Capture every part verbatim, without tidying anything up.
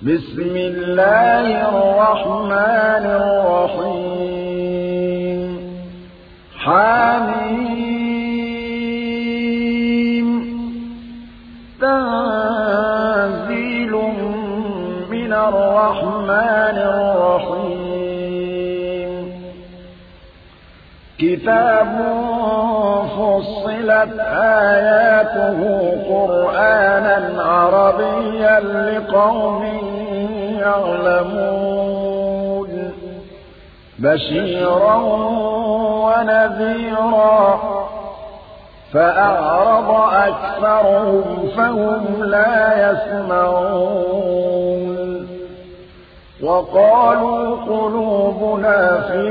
بسم الله الرحمن الرحيم حميم تنزيل من الرحمن الرحيم كتاب فصلت آياته قرآنا عربيا لقوم يعلمون بشيرا ونذيرا فأعرض أكثرهم فهم لا يسمعون وقالوا قلوبنا في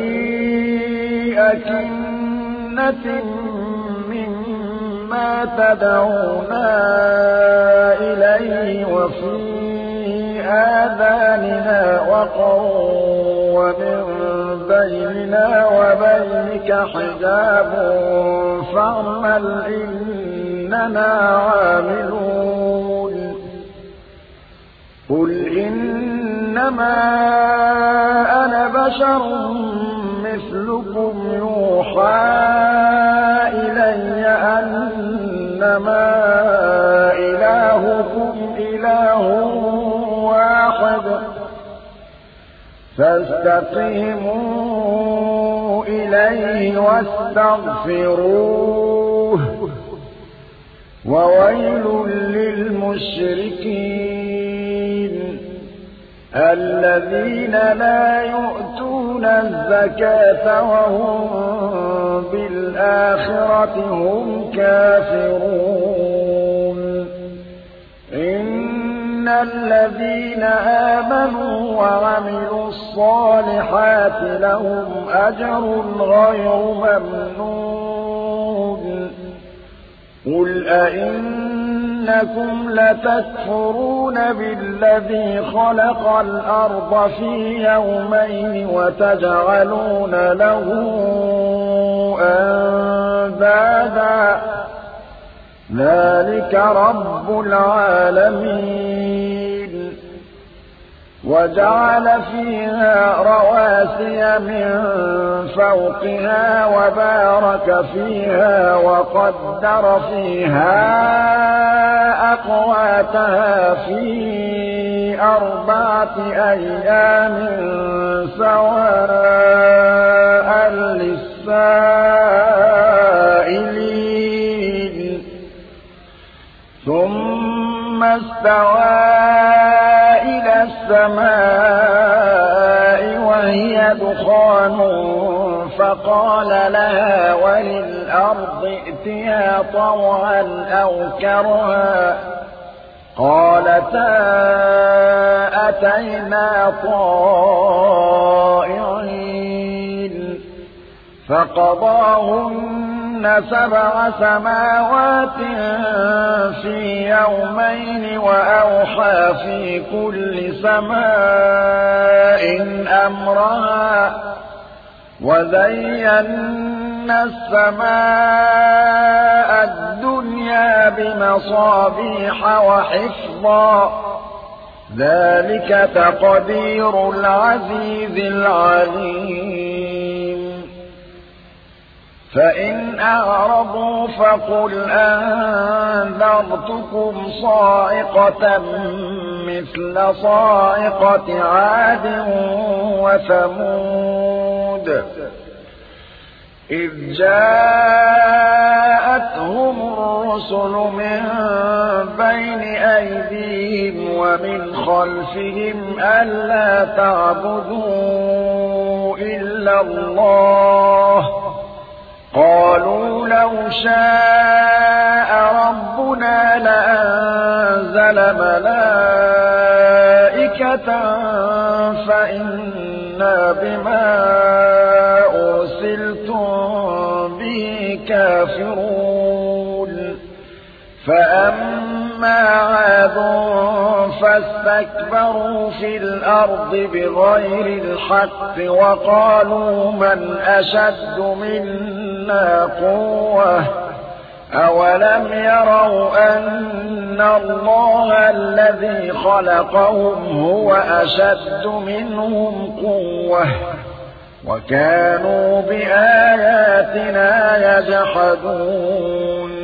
أكنة مما تدعونا إليه وفي آذاننا وقر ومن بيننا وبينك حجاب فاعمل إننا عاملون قل إنما أنا بشر مثلكم يوحى إلي أنما إلهكم إله واحد فاستقيموا إليه واستغفروه وويل للمشركين الذين لا يؤتون الزكاة وهم بالآخرة هم كافرون إن الذين آمنوا وعملوا الصالحات لهم أجر غير ممنون قل أئنكم لتكفرون بالذي خلق الأرض في يومين وتجعلون له أندادا ذلك رب العالمين وجعل فيها رواسي من فوقها وبارك فيها وقدر فيها أقواتها في أربعة أيام سواء للسائلين ثم استوى إلى السماء وهي دخان فقال لها وللأرض ائتيا طوعا أو كرها قالتا أتينا طائعين فقضاهن سبع سماوات في يومين وأوحى في كل سماء أمرها وزينا السماء الدنيا بمصابيح وحفظا ذلك تقدير العزيز العليم فإن أعرضوا فقل أنذرتكم صاعقة مثل صاعقة عاد وثمود إذ جاءتهم الرسل من بين أيديهم ومن خلفهم ألا تعبدوا إلا الله قالوا لو شاء ربنا لأنزل ملائكة فإنا بما أرسلتم به كافرون فأما عاد فاستكبروا في الأرض بغير الحق وقالوا من أشد منا قوة أولم يروا أن الله الذي خلقهم هو أشد منهم قوة وكانوا بآياتنا يجحدون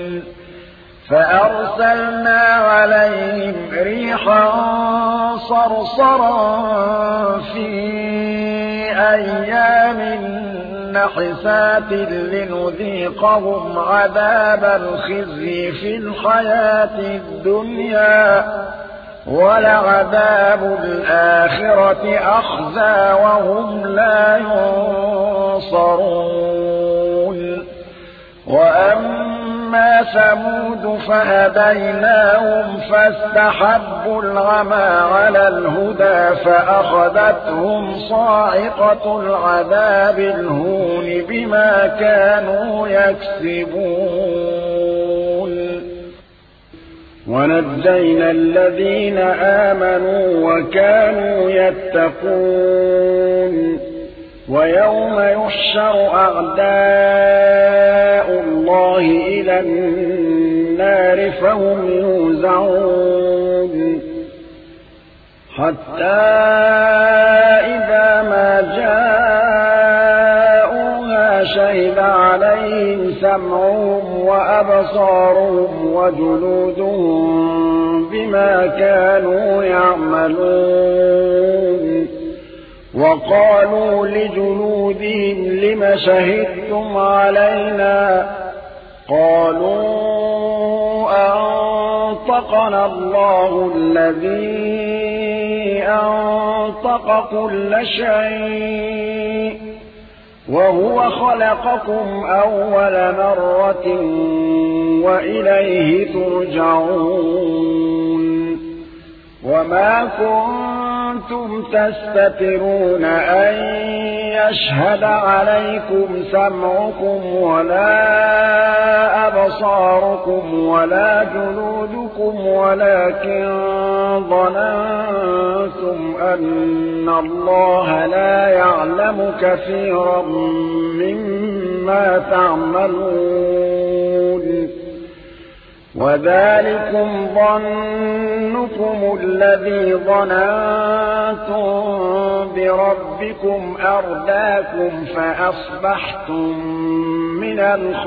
فأرسلنا عليهم ريحا صرصرا في أيام نحسات لنذيقهم عذاب الخزي في الحياة الدنيا ولعذاب الآخرة أخزى وهم لا ينصرون وأما ثمود فهديناهم فاستحبوا العمى على الهدى فأخذتهم صاعقة العذاب الهون بما كانوا يكسبون ونجينا الذين آمنوا وكانوا يتقون ويوم يحشر أعداء الله إلى النار فهم يوزعون حتى إذا ما جاءوها شهد عليهم سمعهم وأبصارهم وجلودهم بما كانوا يعملون وقالوا لجلودهم لم شهدتم علينا قالوا أنطقنا الله الذي أنطق كل شيء وهو خلقكم أول مرة وإليه ترجعون وما كنتم تستترون أن يشهد عليكم سمعكم ولا أبصاركم ولا جلودكم ولكن ظننتم أن الله لا يعلم كثيرا مما تعملون وذلكم ظنكم الذي ظننتم بربكم أرداكم فأصبحتم من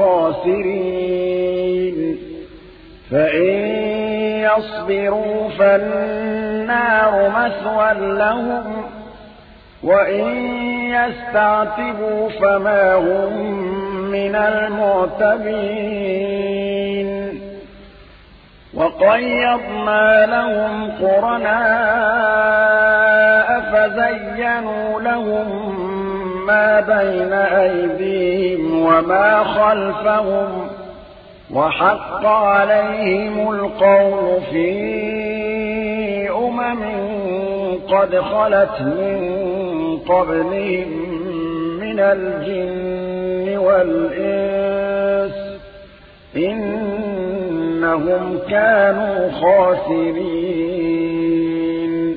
الخاسرين فإن يصبروا فالنار مثوى لهم وإن يستعتبوا فما هم من المعتبين وقيضنا لهم قرناء فزينوا لهم ما بين أيديهم وما خلفهم وحق عليهم القول في أمم قد خلت من قبلهم من الجن والإنس إنهم كانوا خاسرين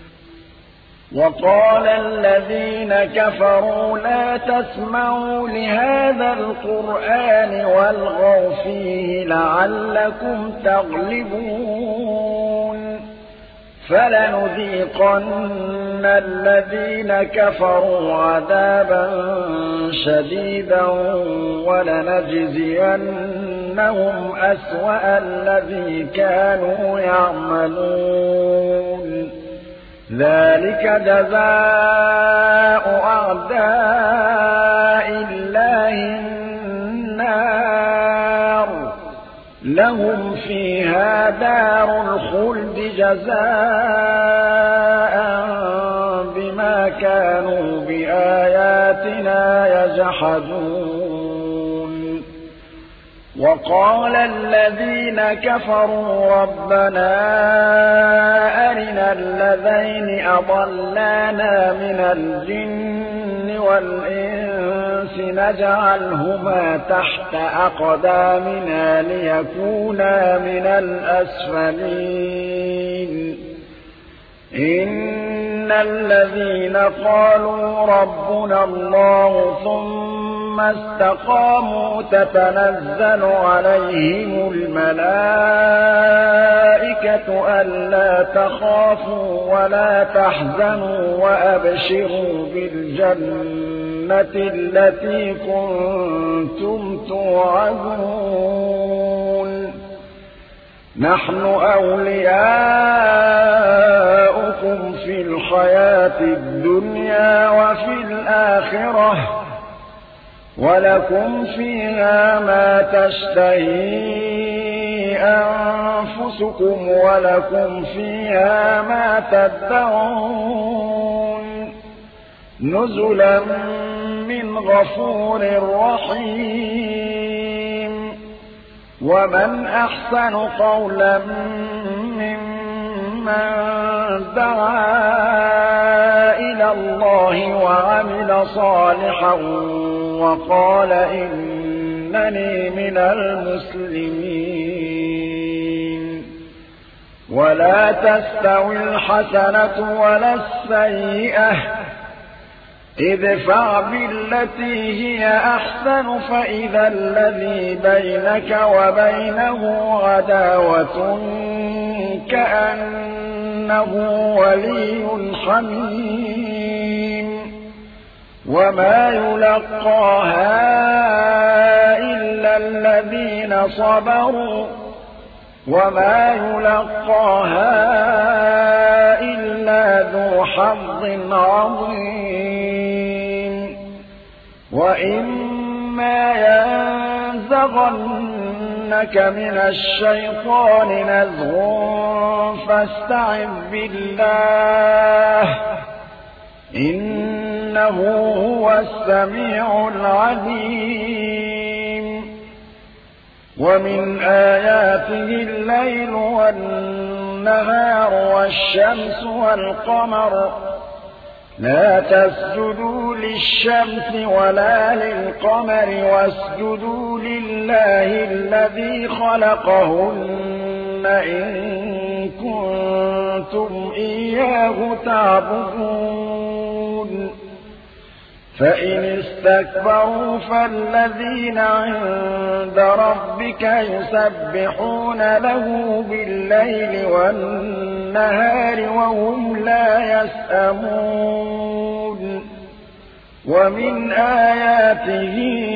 وقال الذين كفروا لا تسمعوا لهذا القرآن والغوا فيه لعلكم تغلبون فلنذيقن الذين كفروا عذابا شديدا ولنجزينهم أسوأ الذي كانوا يعملون ذلك جزاء أعداء الله النار لهم فيها دار الخلد جزاء بما كانوا بآياتنا يجحدون وقال الذين كفروا ربنا أرنا الذين أضلانا من الجن والإنس نجعلهما تحت أقدامنا ليكونا من الأسفلين إن الذين قالوا ربنا الله ثم ثم استقاموا تتنزل عليهم الملائكة ألا تخافوا ولا تحزنوا وأبشروا بالجنة التي كنتم توعدون نحن أولياؤكم في الحياة الدنيا وفي الآخرة ولكم فيها ما تشتهي أنفسكم ولكم فيها ما تدعون نزلا من غفور رحيم ومن أحسن قولا ممن دعا إلى الله وعمل صالحا وقال إنني من المسلمين ولا تستوي الحسنة ولا السيئة ادفع بالتي هي أحسن فإذا الذي بينك وبينه عداوة كأنه ولي حميم وما يلقاها إلا الذين صبروا وما يلقاها إلا ذو حظ عظيم وإما ينزغنك من الشيطان نزغ فاستعذ بالله إنه هو السميع العليم ومن آياته الليل والنهار والشمس والقمر لا تسجدوا للشمس ولا للقمر واسجدوا لله الذي خلقهن إن كنتم إياه تعبدون فإن استكبروا فالذين عند ربك يسبحون له بالليل والنهار وهم لا يسأمون ومن آياته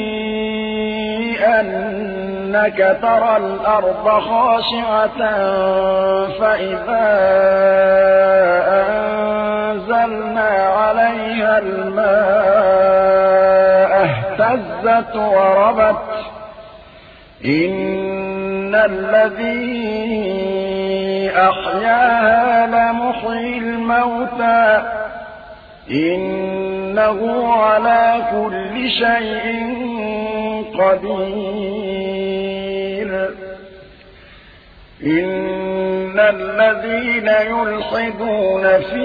أنك ترى الأرض خاشعة فإذا أنزلنا عليها الماء اهتزت وربت إن الذي أحياها لمحيي الموتى إنه على كل شيء قدير إن الذين يلحدون في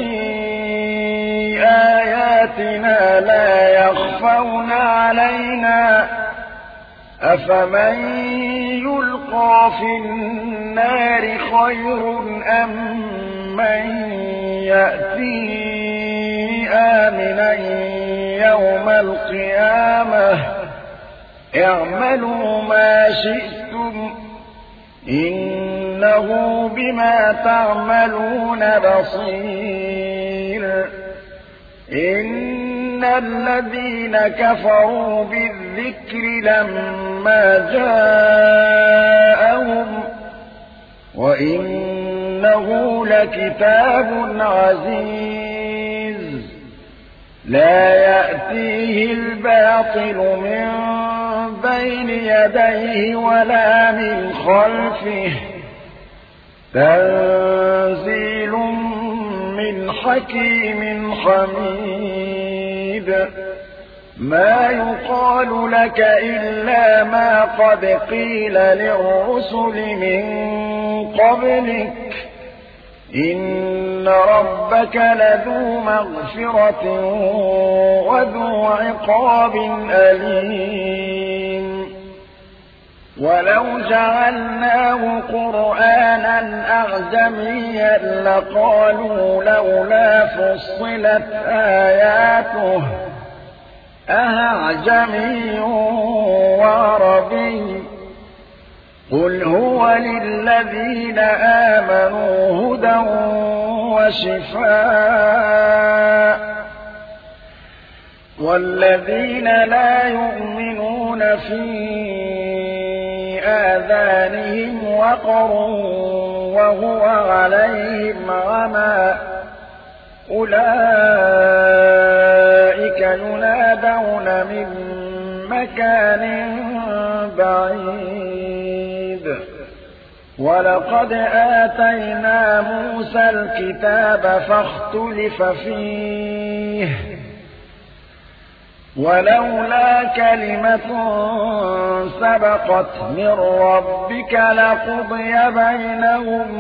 آياتنا لا يخفون علينا أفمن يلقى في النار خير أم من يأتي آمنا يوم القيامة اعملوا ما شئتم إنه بما تعملون بصير إن الذين كفروا بالذكر لما جاءهم وإنه لكتاب عزيز لا يأتيه الباطل من بين يديه ولا من خلفه تنزيل من حكيم حميد ما يقال لك إلا ما قد قيل للرسل من قبلك إن ربك لذو مغفرة وذو عقاب أليم ولو جعلناه قرآنا أعجميا لقالوا لولا فصلت آياته أأعجمي وعربي قل هو للذين آمنوا هدى وشفاء والذين لا يؤمنون في آذانهم وقر وهو عليهم عمى أولئك ينادون من مكان بعيد ولقد آتينا موسى الكتاب فاختلف فيه ولولا كلمة سبقت من ربك لقضي بينهم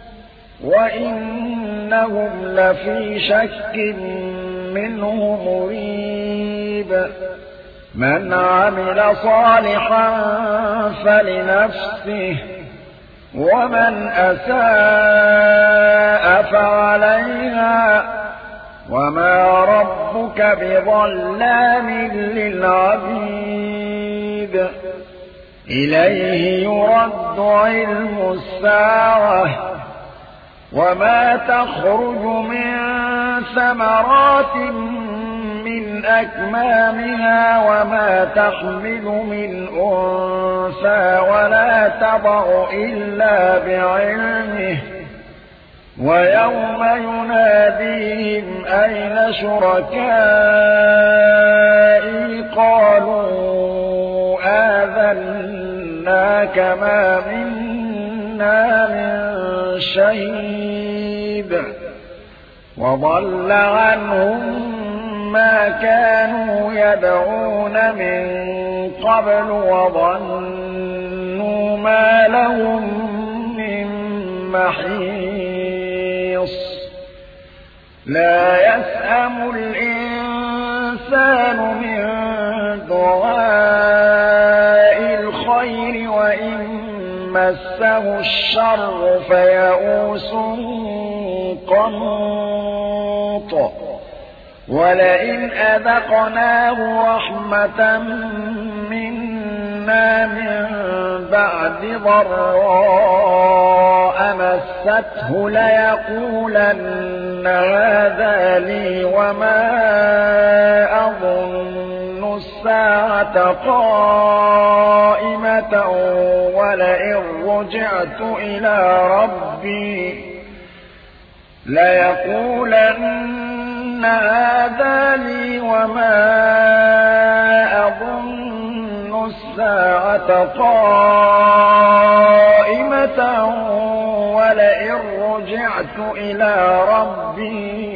وإنهم لفي شك منه مريب من عمل صالحا فلنفسه ومن أساء فعليها وما ربك بظلام للعبيد إليه يرد علم الساعة وما تخرج من ثمرات من أكمامها وما تحمل من أنثى ولا تضع إلا بعلمه ويوم يناديهم أين شركائي قالوا آذناك ما منا من شهيد وضل عنهم ما كانوا يدعون من قبل وظنوا ما لهم من محيص لا يسأم الإنسان من دعاء الخير وإن مسه الشر فيئوس قنوط ولئن أذقناه رحمة منا من بعد ضراء مسته ليقولن هذا لي وما أظن الساعة قائمة ولئن رجعت إلى ربي ليقولن هذا لي وما أظن الساعة قائمة ولئن رجعت إلى ربي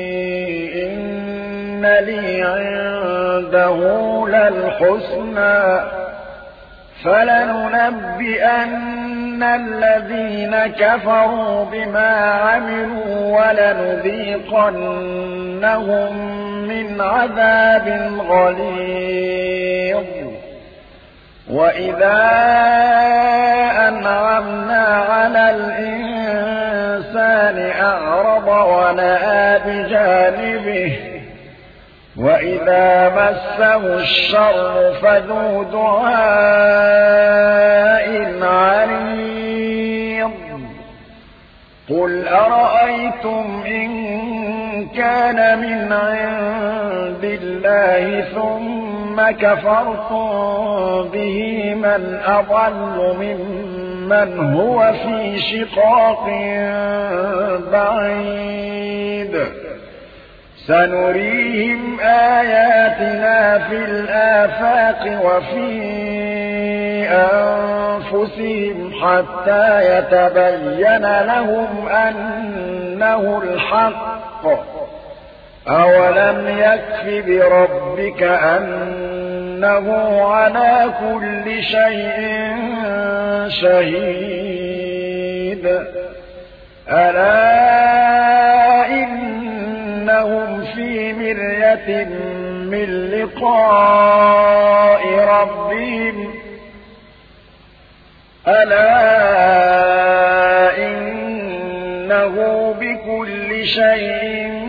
إن لي عنده للحسنى فلننبئن الذين كفروا بما عملوا ولنذيقنهم من عذاب غليظ وإذا أنعمنا على الإنسان أعرض ونأى بجانبه وإذا مسه الشر فذو دعاء عريض قل أرأيتم إن كان من عند الله ثم كفرتم به من أضل ممن هو في شقاق بعيد سنريهم آياتنا في الآفاق وفي أنفسهم حتى يتبين لهم أنه الحق أولم يكف بربك أنه على كل شيء شهيد ألا إنهم في مرية من لقاء ربهم ألا إنه بكل شيء